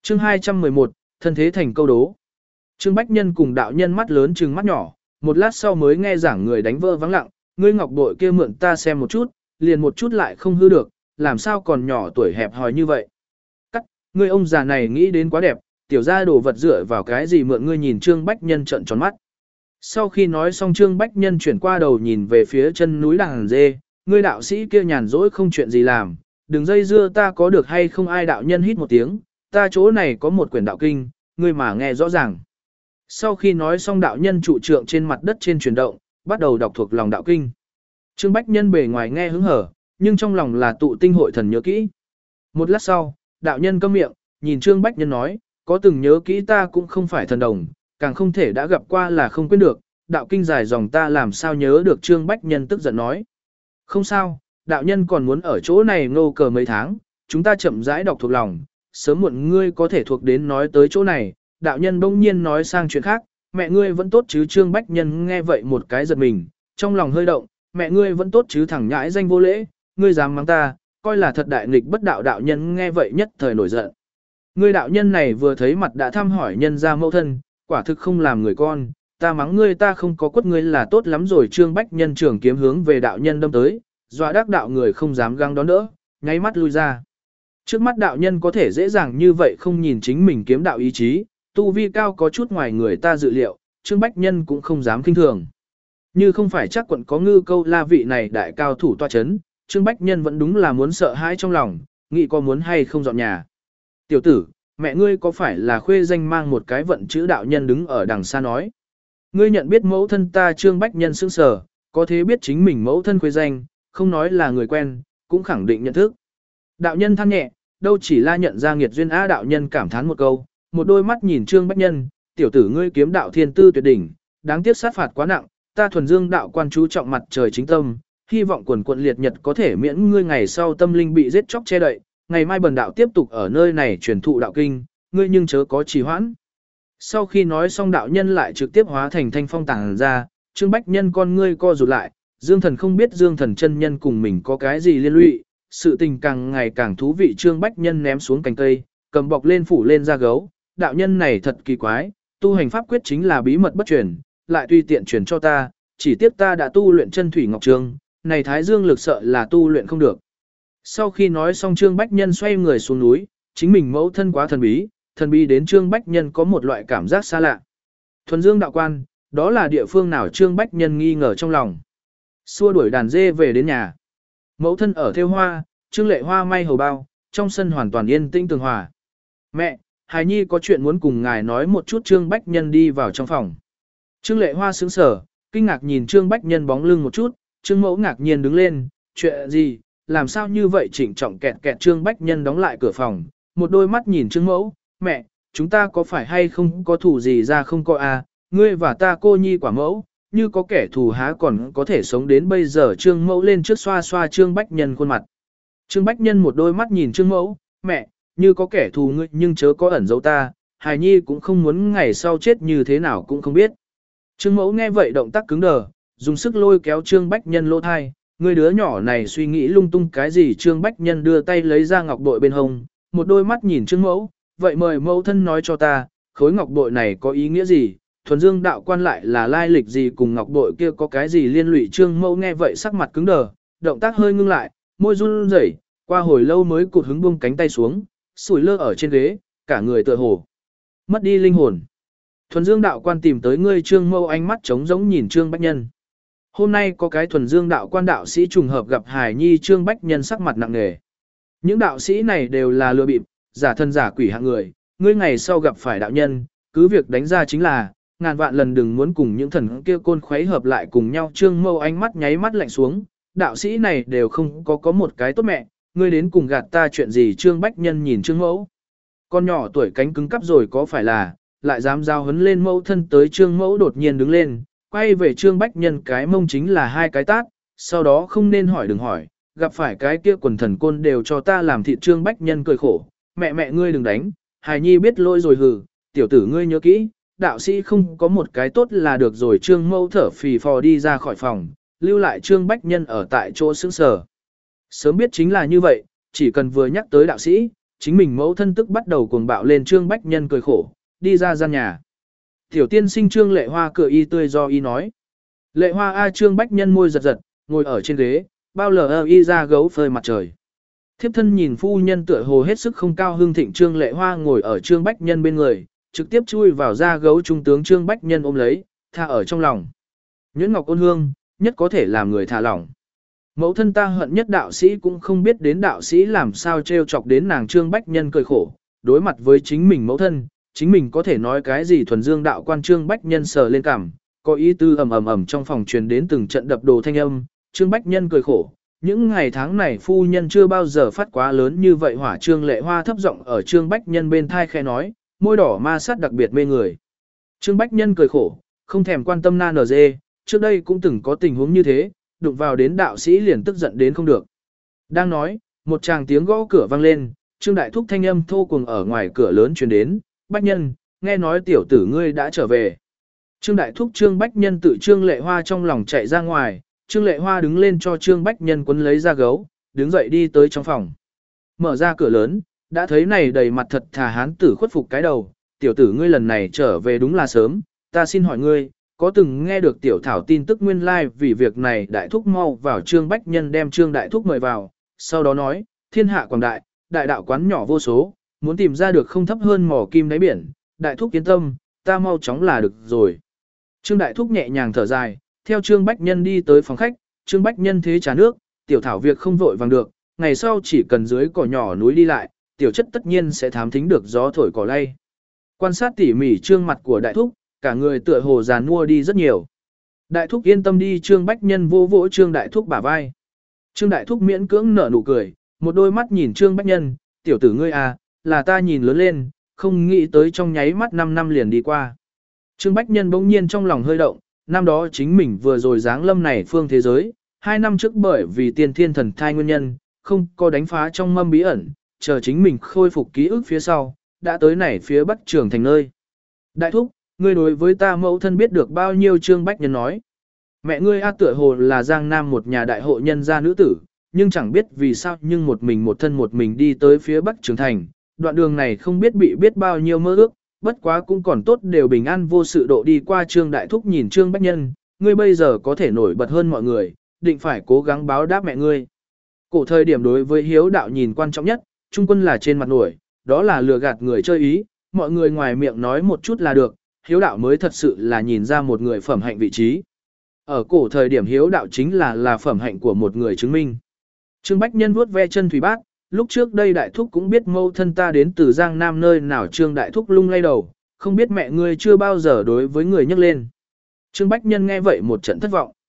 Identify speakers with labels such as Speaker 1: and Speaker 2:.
Speaker 1: Chương 211, thân thế thành câu đố. Trương Bách Nhân cùng đạo nhân mắt lớn trừng mắt nhỏ, một lát sau mới nghe giảng người đánh vỡ vắng lặng, ngươi ngọc bội kia mượn ta xem một chút, liền một chút lại không hư được, làm sao còn nhỏ tuổi hẹp hòi như vậy. Cắt, ngươi ông già này nghĩ đến quá đẹp, tiểu gia đồ vật dựa vào cái gì mượn ngươi nhìn Trương Bách Nhân trợn tròn mắt. Sau khi nói xong Trương Bách Nhân chuyển qua đầu nhìn về phía chân núi Đằng Dê, ngươi đạo sĩ kia nhàn rỗi không chuyện gì làm, đừng dây dưa ta có được hay không. Ai đạo nhân hít một tiếng, ta chỗ này có một quyển đạo kinh, ngươi mà nghe rõ ràng. Sau khi nói xong đạo nhân trụ trượng trên mặt đất trên chuyển động, bắt đầu đọc thuộc lòng đạo kinh. Trương Bách Nhân bề ngoài nghe hứng hở, nhưng trong lòng là tụ tinh hội thần nhớ kỹ. Một lát sau, đạo nhân câm miệng, nhìn Trương Bách Nhân nói, có từng nhớ kỹ ta cũng không phải thần đồng, càng không thể đã gặp qua là không quên được, đạo kinh dài dòng ta làm sao nhớ được. Trương Bách Nhân tức giận nói. Không sao, đạo nhân còn muốn ở chỗ này ngô cờ mấy tháng, chúng ta chậm rãi đọc thuộc lòng, sớm muộn ngươi có thể thuộc đến nói tới chỗ này. Đạo nhân bỗng nhiên nói sang chuyện khác, mẹ ngươi vẫn tốt chứ. Trương Bách Nhân nghe vậy một cái giật mình, trong lòng hơi động, mẹ ngươi vẫn tốt chứ, thẳng nhãi danh vô lễ, ngươi dám mắng ta, coi là thật đại nghịch bất đạo. Đạo nhân nghe vậy nhất thời nổi giận. Ngươi đạo nhân này vừa thấy mặt đã thăm hỏi nhân gia mẫu thân, quả thực không làm người con, ta mắng ngươi ta không có quất ngươi là tốt lắm rồi. Trương Bách Nhân trường kiếm hướng về đạo nhân đâm tới, dọa đắc đạo người không dám găng đón đỡ, nháy mắt lui ra. Trước mắt đạo nhân có thể dễ dàng như vậy không nhìn chính mình kiếm đạo ý chí, tu vi cao có chút ngoài người ta dự liệu, Trương Bách Nhân cũng không dám kinh thường. Như không phải chắc quận có Ngư Câu La vị này đại cao thủ tọa chấn, Trương Bách Nhân vẫn đúng là muốn sợ hãi trong lòng, nghĩ có muốn hay không dọn nhà. Tiểu tử, mẹ ngươi có phải là khuê danh mang một cái vận chữ? Đạo nhân đứng ở đằng xa nói. Ngươi nhận biết mẫu thân ta? Trương Bách Nhân sững sờ, có thế biết chính mình mẫu thân khuê danh, không nói là người quen, cũng khẳng định nhận thức. Đạo nhân than nhẹ, đâu chỉ là nhận ra nghiệt duyên á. Đạo nhân cảm thán một câu, một đôi mắt nhìn Trương Bách Nhân, tiểu tử ngươi kiếm đạo thiên tư tuyệt đỉnh, đáng tiếc sát phạt quá nặng, ta thuần dương đạo quan chú trọng mặt trời chính tâm, hy vọng quần quận liệt nhật có thể miễn ngươi ngày sau tâm linh bị giết chóc che đậy, ngày mai bần đạo tiếp tục ở nơi này truyền thụ đạo kinh, ngươi nhưng chớ có trì hoãn. Sau khi nói xong đạo nhân lại trực tiếp hóa thành thanh phong tàng ra, Trương Bách Nhân con ngươi co rụt lại, Dương Thần không biết Dương Thần chân nhân cùng mình có cái gì liên lụy, sự tình càng ngày càng thú vị. Trương Bách Nhân ném xuống cành cây, cầm bọc lên phủ lên da gấu, đạo nhân này thật kỳ quái, tu hành pháp quyết chính là bí mật bất truyền, lại tùy tiện truyền cho ta, chỉ tiếc ta đã tu luyện chân thủy ngọc trường, này thái dương lực sợ là tu luyện không được. Sau khi nói xong Trương Bách Nhân xoay người xuống núi, chính mình mẫu thân quá thần bí đến Trương Bách Nhân có một loại cảm giác xa lạ. Thuần Dương đạo quan, đó là địa phương nào? Trương Bách Nhân nghi ngờ trong lòng. Xua đuổi đàn dê về đến nhà. Mẫu thân ở thêu hoa, Trương Lệ Hoa may hầu bao, trong sân hoàn toàn yên tĩnh tường hòa. Mẹ, hài nhi có chuyện muốn cùng ngài nói một chút. Trương Bách Nhân đi vào trong phòng. Trương Lệ Hoa sững sờ, kinh ngạc nhìn Trương Bách Nhân bóng lưng một chút, Trương Mẫu ngạc nhiên đứng lên, chuyện gì, làm sao như vậy? Trịnh trọng kẹt kẹt. Trương Bách Nhân đóng lại cửa phòng, một đôi mắt nhìn Trương Mẫu, mẹ, chúng ta có phải hay không có thù gì ra không? Có à, ngươi và ta cô nhi quả mẫu, như có kẻ thù há còn có thể sống đến bây giờ? Trương Mẫu lên trước xoa xoa Trương Bách Nhân khuôn mặt. Trương Bách Nhân một đôi mắt nhìn Trương Mẫu, mẹ, như có kẻ thù ngươi nhưng chớ có ẩn giấu ta, hài nhi cũng không muốn ngày sau chết như thế nào cũng không biết. Trương Mẫu nghe vậy động tác cứng đờ, dùng sức lôi kéo Trương Bách Nhân lỗ thai, ngươi đứa nhỏ này suy nghĩ lung tung cái gì? Trương Bách Nhân đưa tay lấy ra ngọc bội bên hông, một đôi mắt nhìn Trương Mẫu, vậy mời mẫu thân nói cho ta, khối ngọc bội này có ý nghĩa gì? Thuần Dương đạo quan lại là lai lịch gì, cùng ngọc bội kia có cái gì liên lụy? Trương Mẫu nghe vậy sắc mặt cứng đờ, động tác hơi ngưng lại, môi run rẩy, qua hồi lâu mới cụt hứng buông cánh tay xuống, sủi lơ ở trên ghế, cả người tựa hồ mất đi linh hồn. Thuần Dương đạo quan tìm tới ngươi? Trương Mẫu ánh mắt trống rỗng nhìn Trương Bách Nhân. Hôm nay có cái Thuần Dương đạo quan đạo sĩ trùng hợp gặp hài nhi. Trương Bách Nhân sắc mặt nặng nề. Những đạo sĩ này đều là lừa bịp, giả thân giả quỷ hạng người, ngươi ngày sau gặp phải đạo nhân, cứ việc đánh ra chính là, ngàn vạn lần đừng muốn cùng những thần kia côn khuấy hợp lại cùng nhau. Trương Mẫu ánh mắt nháy mắt lạnh xuống, đạo sĩ này đều không có một cái tốt mẹ, ngươi đến cùng gạt ta chuyện gì? Trương Bách Nhân nhìn Trương Mẫu, con nhỏ tuổi cánh cứng cắp rồi có phải là, lại dám giao hấn lên mẫu thân tới. Trương Mẫu đột nhiên đứng lên, quay về Trương Bách Nhân cái mông chính là hai cái tát, sau đó không nên hỏi đừng hỏi, gặp phải cái kia quần thần côn đều cho ta làm thịt. Trương Bách Nhân cười khổ, mẹ ngươi đừng đánh, hài nhi biết lỗi rồi hừ, tiểu tử ngươi nhớ kỹ, đạo sĩ không có một cái tốt là được rồi. Trương Mẫu thở phì phò đi ra khỏi phòng, lưu lại Trương Bách Nhân ở tại chỗ sững sờ. Sớm biết chính là như vậy, chỉ cần vừa nhắc tới đạo sĩ, chính mình mẫu thân tức bắt đầu cuồng bạo lên. Trương Bách Nhân cười khổ, đi ra gian nhà. Tiểu tiên sinh Trương Lệ Hoa cười y tươi do y nói. Lệ Hoa a. Trương Bách Nhân môi giật giật, ngồi ở trên ghế, bao lờ y ra gấu phơi mặt trời. Thiếp thân nhìn phu nhân tựa hồ hết sức không cao hưng thịnh. Trương Lệ Hoa ngồi ở Trương Bách Nhân bên người, trực tiếp chui vào da gấu trung tướng. Trương Bách Nhân ôm lấy, tha ở trong lòng. Nhuyễn ngọc ôn hương, nhất có thể làm người thả lỏng. Mẫu thân ta hận nhất đạo sĩ cũng không biết đến đạo sĩ làm sao trêu chọc đến nàng. Trương Bách Nhân cười khổ, đối mặt với chính mình mẫu thân, chính mình có thể nói cái gì thuần dương đạo quan. Trương Bách Nhân sờ lên cằm, có ý tư ầm trong phòng truyền đến từng trận đập đồ thanh âm. Trương Bách Nhân cười khổ, những ngày tháng này phu nhân chưa bao giờ phát quá lớn như vậy hỏa. Trương Lệ Hoa thấp giọng ở Trương Bách Nhân bên thai khẽ nói, môi đỏ ma sát đặc biệt mê người. Trương Bách Nhân cười khổ, không thèm quan tâm na nờ dê, trước đây cũng từng có tình huống như thế, đụng vào đến đạo sĩ liền tức giận đến không được. Đang nói, một tràng tiếng gõ cửa vang lên, Trương Đại Thúc thanh âm thô cuồng ở ngoài cửa lớn truyền đến, Bách Nhân, nghe nói tiểu tử ngươi đã trở về. Trương Đại Thúc Trương Bách Nhân tự Trương Lệ Hoa trong lòng chạy ra ngoài, Trương Lệ Hoa đứng lên cho Trương Bách Nhân quấn lấy ra gấu, đứng dậy đi tới trong phòng. Mở ra cửa lớn, đã thấy này đầy mặt thật thà hán tử khuất phục cái đầu, tiểu tử ngươi lần này trở về đúng là sớm, ta xin hỏi ngươi, có từng nghe được tiểu thảo tin tức nguyên lai like vì việc này. Đại Thúc mau vào. Trương Bách Nhân đem Trương Đại Thúc mời vào, sau đó nói, thiên hạ quảng đại, đại đạo quán nhỏ vô số, muốn tìm ra được không thấp hơn mỏ kim đáy biển. Đại Thúc yên tâm, ta mau chóng là được rồi. Trương Đại Thúc nhẹ nhàng thở dài, theo Trương Bách Nhân đi tới phòng khách. Trương Bách Nhân thế trà nước, tiểu thảo việc không vội vàng được, ngày sau chỉ cần dưới cỏ nhỏ núi đi lại, tiểu chất tất nhiên sẽ thám thính được gió thổi cỏ lay. Quan sát tỉ mỉ trương mặt của Đại Thúc, cả người tựa hồ già nua đi rất nhiều. Đại Thúc yên tâm đi. Trương Bách Nhân vô vỗ Trương Đại Thúc bả vai. Trương Đại Thúc miễn cưỡng nở nụ cười, một đôi mắt nhìn Trương Bách Nhân, tiểu tử ngươi à, là ta nhìn lớn lên, không nghĩ tới trong nháy mắt 5 năm liền đi qua. Trương Bách Nhân bỗng nhiên trong lòng hơi động, năm đó chính mình vừa rồi giáng lâm này phương thế giới, 2 năm trước bởi vì tiên thiên thần thai nguyên nhân, không có đánh phá trong mâm bí ẩn, chờ chính mình khôi phục ký ức phía sau, đã tới này phía bắc trường thành nơi. Đại Thúc, ngươi đối với ta mẫu thân biết được bao nhiêu? Trương Bách Nhân nói. Mẹ ngươi a tựa hồ là Giang Nam một nhà đại hộ nhân gia nữ tử, nhưng chẳng biết vì sao nhưng một mình một thân một mình đi tới phía bắc trường thành, đoạn đường này không biết bị biết bao nhiêu mơ ước, bất quá cũng còn tốt đều bình an vô sự độ đi qua. Trương Đại Thúc nhìn Trương Bách Nhân, ngươi bây giờ có thể nổi bật hơn mọi người, định phải cố gắng báo đáp mẹ ngươi. Cổ thời điểm đối với hiếu đạo nhìn quan trọng nhất, trung quân là trên mặt nổi, đó là lừa gạt người chơi ý, mọi người ngoài miệng nói một chút là được, hiếu đạo mới thật sự là nhìn ra một người phẩm hạnh vị trí. Ở cổ thời điểm hiếu đạo chính là phẩm hạnh của một người chứng minh. Trương Bách Nhân vuốt ve chân thủy bát, lúc trước đây Đại Thúc cũng biết mâu thân ta đến từ Giang Nam nơi nào. Trương Đại Thúc lung lay đầu, không biết mẹ ngươi chưa bao giờ đối với người nhắc lên. Trương Bách Nhân nghe vậy một trận thất vọng.